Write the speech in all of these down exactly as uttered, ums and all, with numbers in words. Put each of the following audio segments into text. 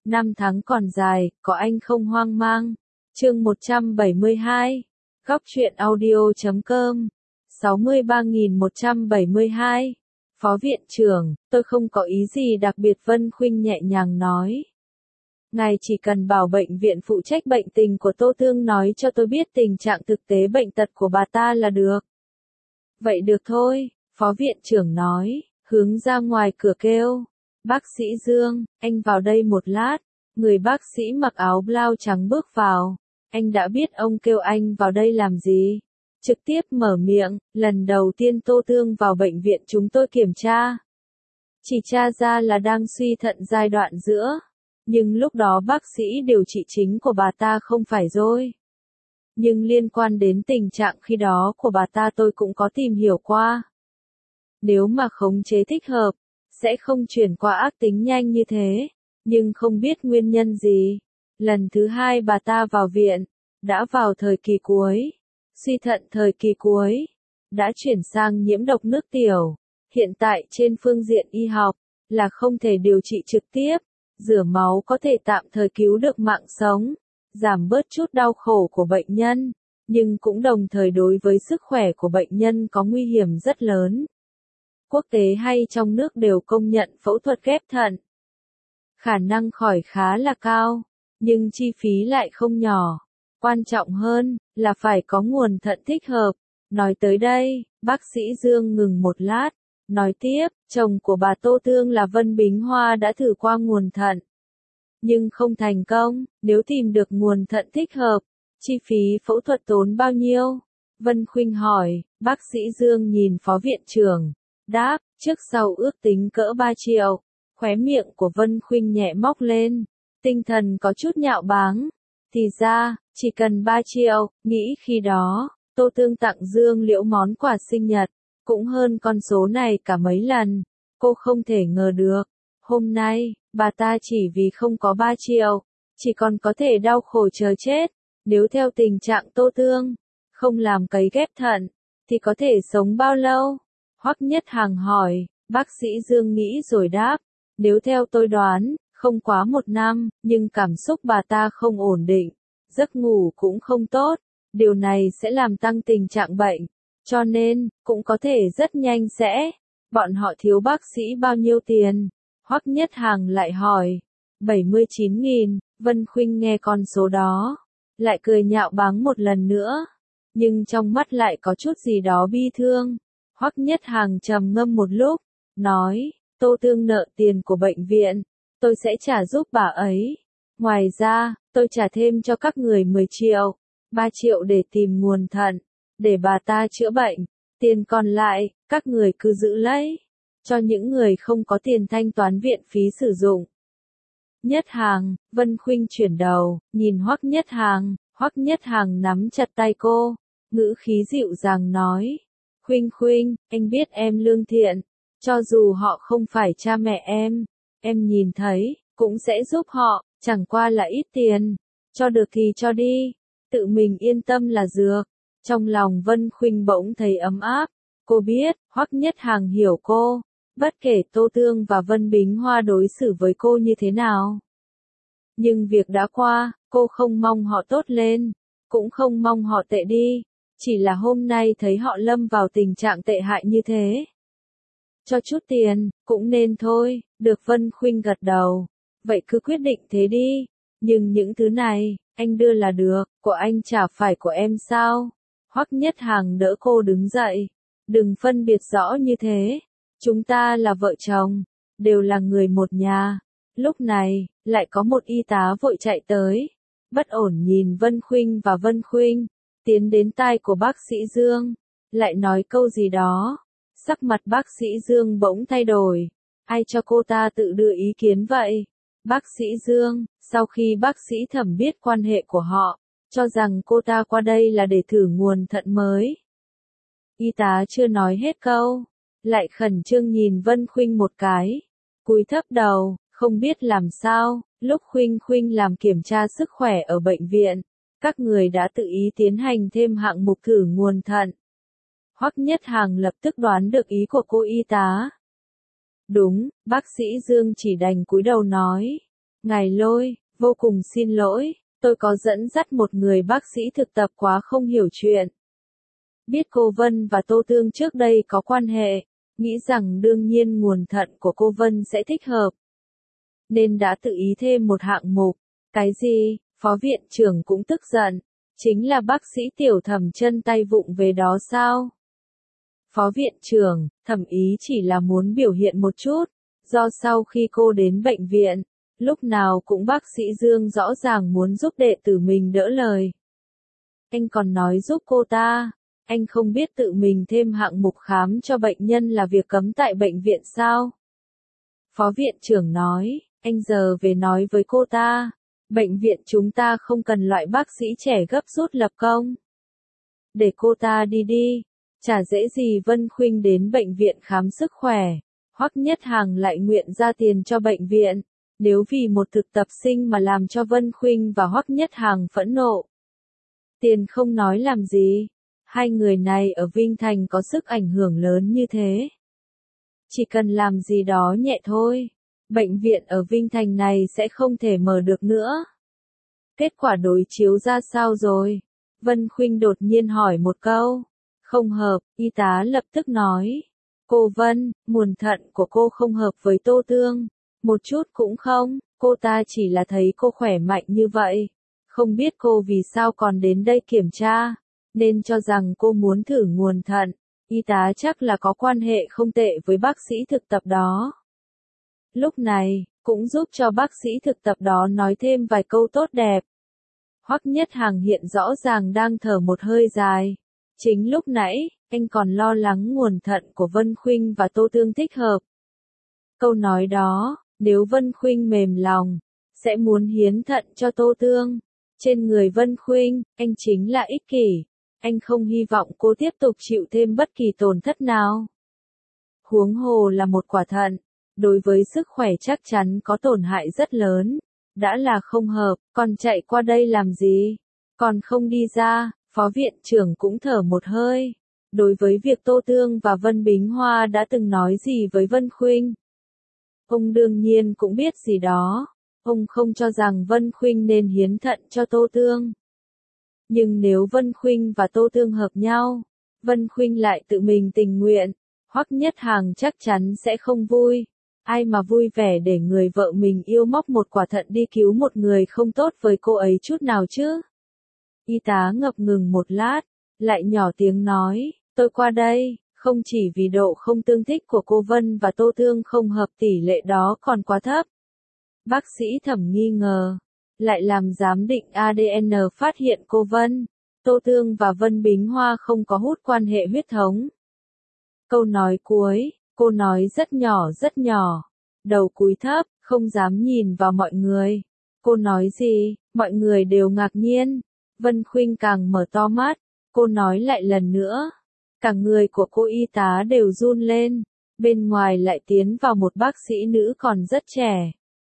Năm tháng còn dài, có anh không hoang mang. Chương một trăm bảy mươi hai. Góc truyện audio chấm com. sáu mươi ba nghìn một trăm bảy mươi hai. Phó viện trưởng, tôi không có ý gì đặc biệt, Vân Khuynh nhẹ nhàng nói. Ngài chỉ cần bảo bệnh viện phụ trách bệnh tình của Tô Tương nói cho tôi biết tình trạng thực tế bệnh tật của bà ta là được. Vậy được thôi, Phó viện trưởng nói, hướng ra ngoài cửa kêu. Bác sĩ Dương, anh vào đây một lát. Người bác sĩ mặc áo blau trắng bước vào. Anh đã biết ông kêu anh vào đây làm gì? Trực tiếp mở miệng, lần đầu tiên Tô Tương vào bệnh viện chúng tôi kiểm tra. Chỉ tra ra là đang suy thận giai đoạn giữa. Nhưng lúc đó bác sĩ điều trị chính của bà ta không phải rồi. Nhưng liên quan đến tình trạng khi đó của bà ta tôi cũng có tìm hiểu qua. Nếu mà khống chế thích hợp, sẽ không chuyển qua ác tính nhanh như thế. Nhưng không biết nguyên nhân gì. Lần thứ hai bà ta vào viện, đã vào thời kỳ cuối. Suy thận thời kỳ cuối, đã chuyển sang nhiễm độc nước tiểu. Hiện tại trên phương diện y học, là không thể điều trị trực tiếp. Rửa máu có thể tạm thời cứu được mạng sống, giảm bớt chút đau khổ của bệnh nhân, nhưng cũng đồng thời đối với sức khỏe của bệnh nhân có nguy hiểm rất lớn. Quốc tế hay trong nước đều công nhận phẫu thuật ghép thận. Khả năng khỏi khá là cao, nhưng chi phí lại không nhỏ. Quan trọng hơn, là phải có nguồn thận thích hợp. Nói tới đây, bác sĩ Dương ngừng một lát. Nói tiếp, chồng của bà Tô Tương là Vân Bính Hoa đã thử qua nguồn thận. Nhưng không thành công, nếu tìm được nguồn thận thích hợp, chi phí phẫu thuật tốn bao nhiêu? Vân Khuynh hỏi, bác sĩ Dương nhìn phó viện trưởng, đáp, trước sau ước tính cỡ ba triệu. Khóe miệng của Vân Khuynh nhẹ móc lên, tinh thần có chút nhạo báng. Thì ra, chỉ cần ba triệu, nghĩ khi đó, Tô Tương tặng Dương Liễu món quà sinh nhật. Cũng hơn con số này cả mấy lần. Cô không thể ngờ được. Hôm nay, bà ta chỉ vì không có ba triệu. Chỉ còn có thể đau khổ chờ chết. Nếu theo tình trạng Tô Tương, không làm cấy ghép thận, thì có thể sống bao lâu? Hoắc Nhất Hằng hỏi. Bác sĩ Dương nghĩ rồi đáp. Nếu theo tôi đoán, không quá một năm, nhưng cảm xúc bà ta không ổn định. Giấc ngủ cũng không tốt. Điều này sẽ làm tăng tình trạng bệnh. Cho nên, cũng có thể rất nhanh sẽ. Bọn họ thiếu bác sĩ bao nhiêu tiền? Hoắc Nhất Hằng lại hỏi. bảy mươi chín nghìn, Vân Khuynh nghe con số đó. Lại cười nhạo báng một lần nữa. Nhưng trong mắt lại có chút gì đó bi thương. Hoắc Nhất Hằng trầm ngâm một lúc. Nói, Tô Tương nợ tiền của bệnh viện. Tôi sẽ trả giúp bà ấy. Ngoài ra, tôi trả thêm cho các người mười triệu. ba triệu để tìm nguồn thận. Để bà ta chữa bệnh, tiền còn lại, các người cứ giữ lấy, cho những người không có tiền thanh toán viện phí sử dụng. Nhất Hằng, Vân Khuynh chuyển đầu, nhìn Hoắc Nhất Hằng, Hoắc Nhất Hằng nắm chặt tay cô, ngữ khí dịu dàng nói, Khuynh Khuynh, anh biết em lương thiện, cho dù họ không phải cha mẹ em, em nhìn thấy, cũng sẽ giúp họ, chẳng qua là ít tiền, cho được thì cho đi, tự mình yên tâm là dược. Trong lòng Vân Khuynh bỗng thấy ấm áp, cô biết, Hoắc Nhất Hằng hiểu cô, bất kể Tô Tương và Vân Bính Hoa đối xử với cô như thế nào. Nhưng việc đã qua, cô không mong họ tốt lên, cũng không mong họ tệ đi, chỉ là hôm nay thấy họ lâm vào tình trạng tệ hại như thế. Cho chút tiền, cũng nên thôi, được Vân Khuynh gật đầu, vậy cứ quyết định thế đi, nhưng những thứ này, anh đưa là được, của anh chả phải của em sao? Hoắc Nhất Hằng đỡ cô đứng dậy. Đừng phân biệt rõ như thế. Chúng ta là vợ chồng. Đều là người một nhà. Lúc này, lại có một y tá vội chạy tới. Bất ổn nhìn Vân Khuynh và Vân Khuynh. Tiến đến tai của bác sĩ Dương. Lại nói câu gì đó. Sắc mặt bác sĩ Dương bỗng thay đổi. Ai cho cô ta tự đưa ý kiến vậy? Bác sĩ Dương, sau khi bác sĩ Thẩm biết quan hệ của họ, cho rằng cô ta qua đây là để thử nguồn thận mới. Y tá chưa nói hết câu, lại khẩn trương nhìn Vân Khuynh một cái, cúi thấp đầu, không biết làm sao, lúc Khuynh Khuynh làm kiểm tra sức khỏe ở bệnh viện, các người đã tự ý tiến hành thêm hạng mục thử nguồn thận. Hoắc Nhất Hằng lập tức đoán được ý của cô y tá. Đúng, bác sĩ Dương chỉ đành cúi đầu nói. Ngài Lôi, vô cùng xin lỗi, tôi có dẫn dắt một người bác sĩ thực tập quá không hiểu chuyện. Biết cô Vân và Tô Tương trước đây có quan hệ, nghĩ rằng đương nhiên nguồn thận của cô Vân sẽ thích hợp. Nên đã tự ý thêm một hạng mục. Cái gì? Phó viện trưởng cũng tức giận. Chính là bác sĩ Tiểu Thẩm chân tay vụng về đó sao? Phó viện trưởng, Thẩm ý chỉ là muốn biểu hiện một chút. Do sau khi cô đến bệnh viện, lúc nào cũng bác sĩ Dương rõ ràng muốn giúp đệ tử mình đỡ lời. Anh còn nói giúp cô ta. Anh không biết tự mình thêm hạng mục khám cho bệnh nhân là việc cấm tại bệnh viện sao? Phó viện trưởng nói, anh giờ về nói với cô ta. Bệnh viện chúng ta không cần loại bác sĩ trẻ gấp rút lập công. Để cô ta đi đi. Chả dễ gì Vân Khuynh đến bệnh viện khám sức khỏe. Hoắc Nhất Hàng lại nguyện ra tiền cho bệnh viện. Nếu vì một thực tập sinh mà làm cho Vân Khuynh và Hoắc Nhất Hàng phẫn nộ. Tiền không nói làm gì. Hai người này ở Vinh Thành có sức ảnh hưởng lớn như thế. Chỉ cần làm gì đó nhẹ thôi. Bệnh viện ở Vinh Thành này sẽ không thể mở được nữa. Kết quả đối chiếu ra sao rồi? Vân Khuynh đột nhiên hỏi một câu. Không hợp, y tá lập tức nói. Cô Vân, nguồn thận của cô không hợp với Tô Tương. Một chút cũng không, cô ta chỉ là thấy cô khỏe mạnh như vậy. Không biết cô vì sao còn đến đây kiểm tra. Nên cho rằng cô muốn thử nguồn thận. Y tá chắc là có quan hệ không tệ với bác sĩ thực tập đó. Lúc này, cũng giúp cho bác sĩ thực tập đó nói thêm vài câu tốt đẹp. Hoắc Nhất Hàng hiện rõ ràng đang thở một hơi dài. Chính lúc nãy, anh còn lo lắng nguồn thận của Vân Khuynh và Tô Tương thích hợp. Câu nói đó, nếu Vân Khuynh mềm lòng, sẽ muốn hiến thận cho Tô Tương. Trên người Vân Khuynh, anh chính là ích kỷ. Anh không hy vọng cô tiếp tục chịu thêm bất kỳ tổn thất nào. Huống hồ là một quả thận, đối với sức khỏe chắc chắn có tổn hại rất lớn. Đã là không hợp, còn chạy qua đây làm gì? Còn không đi ra, phó viện trưởng cũng thở một hơi. Đối với việc Tô Tương và Vân Bính Hoa đã từng nói gì với Vân Khuynh, ông đương nhiên cũng biết gì đó. Ông không cho rằng Vân Khuynh nên hiến thận cho Tô Tương. Nhưng nếu Vân Khuynh và Tô Tương hợp nhau, Vân Khuynh lại tự mình tình nguyện, Hoắc Nhất Hàng chắc chắn sẽ không vui. Ai mà vui vẻ để người vợ mình yêu móc một quả thận đi cứu một người không tốt với cô ấy chút nào chứ? Y tá ngập ngừng một lát, lại nhỏ tiếng nói, tôi qua đây, không chỉ vì độ không tương thích của cô Vân và Tô Tương không hợp tỷ lệ đó còn quá thấp. Bác sĩ Thẩm nghi ngờ, lại làm giám định a đê en phát hiện cô Vân, Tô Tương và Vân Bính Hoa không có hút quan hệ huyết thống. Câu nói cuối, cô nói rất nhỏ rất nhỏ, đầu cúi thấp, không dám nhìn vào mọi người. Cô nói gì, mọi người đều ngạc nhiên. Vân Khuynh càng mở to mắt, cô nói lại lần nữa. Cả người của cô y tá đều run lên, bên ngoài lại tiến vào một bác sĩ nữ còn rất trẻ.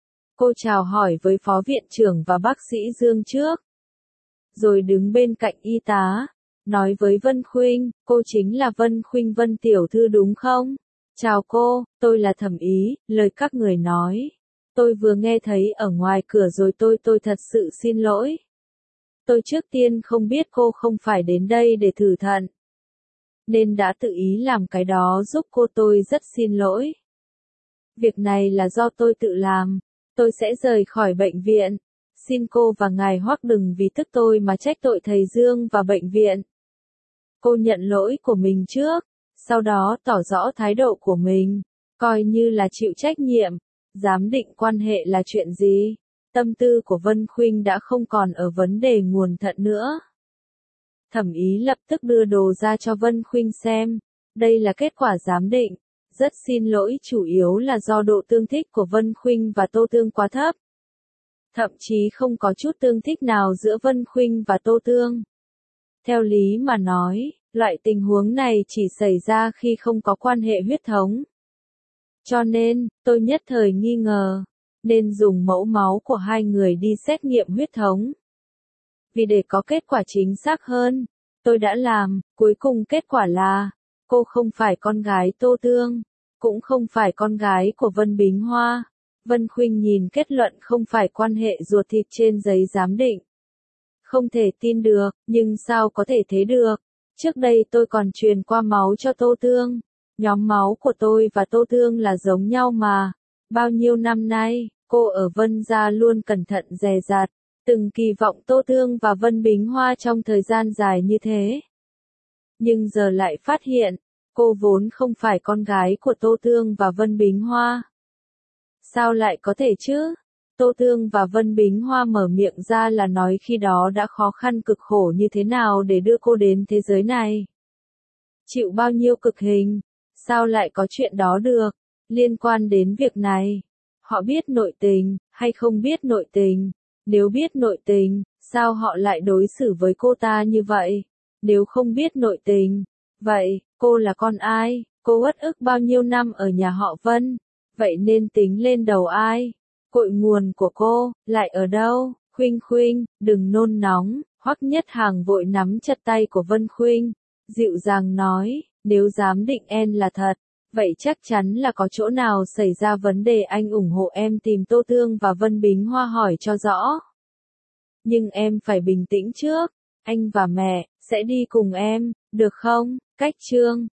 Cô chào hỏi với phó viện trưởng và bác sĩ Dương trước. Rồi đứng bên cạnh y tá, nói với Vân Khuynh, cô chính là Vân Khuynh Vân tiểu thư đúng không? Chào cô, tôi là Thẩm Ý, lời các người nói. Tôi vừa nghe thấy ở ngoài cửa rồi tôi tôi thật sự xin lỗi. Tôi trước tiên không biết cô không phải đến đây để thử thận. Nên đã tự ý làm cái đó giúp cô, tôi rất xin lỗi. Việc này là do tôi tự làm. Tôi sẽ rời khỏi bệnh viện. Xin cô và ngài Hoắc đừng vì tức tôi mà trách tội thầy Dương và bệnh viện. Cô nhận lỗi của mình trước, sau đó tỏ rõ thái độ của mình, coi như là chịu trách nhiệm. Giám định quan hệ là chuyện gì? Tâm tư của Vân Khuynh đã không còn ở vấn đề nguồn thận nữa. Thẩm Ý lập tức đưa đồ ra cho Vân Khuynh xem. Đây là kết quả giám định. Rất xin lỗi, chủ yếu là do độ tương thích của Vân Khuynh và Tô Tương quá thấp. Thậm chí không có chút tương thích nào giữa Vân Khuynh và Tô Tương. Theo lý mà nói, loại tình huống này chỉ xảy ra khi không có quan hệ huyết thống. Cho nên, tôi nhất thời nghi ngờ, nên dùng mẫu máu của hai người đi xét nghiệm huyết thống. Vì để có kết quả chính xác hơn, tôi đã làm, cuối cùng kết quả là, cô không phải con gái Tô Tương, cũng không phải con gái của Vân Bính Hoa. Vân Khuynh nhìn kết luận không phải quan hệ ruột thịt trên giấy giám định. Không thể tin được, nhưng sao có thể thế được? Trước đây tôi còn truyền qua máu cho Tô Tương. Nhóm máu của tôi và Tô Tương là giống nhau mà. Bao nhiêu năm nay, cô ở Vân gia luôn cẩn thận dè dặt, từng kỳ vọng Tô Tương và Vân Bính Hoa trong thời gian dài như thế. Nhưng giờ lại phát hiện, cô vốn không phải con gái của Tô Tương và Vân Bính Hoa. Sao lại có thể chứ? Tô Tương và Vân Bính Hoa mở miệng ra là nói khi đó đã khó khăn cực khổ như thế nào để đưa cô đến thế giới này. Chịu bao nhiêu cực hình, sao lại có chuyện đó được, liên quan đến việc này. Họ biết nội tình, hay không biết nội tình? Nếu biết nội tình, sao họ lại đối xử với cô ta như vậy? Nếu không biết nội tình, vậy, cô là con ai? Cô uất ức bao nhiêu năm ở nhà họ Vân? Vậy nên tính lên đầu ai? Cội nguồn của cô, lại ở đâu? Khuynh Khuynh, đừng nôn nóng. Hoắc Nhất Hàng vội nắm chặt tay của Vân Khuynh, dịu dàng nói, nếu giám định en là thật, vậy chắc chắn là có chỗ nào xảy ra vấn đề, anh ủng hộ em tìm Tô Tương và Vân Bính Hoa hỏi cho rõ. Nhưng em phải bình tĩnh trước, anh và mẹ sẽ đi cùng em, được không? Cách chương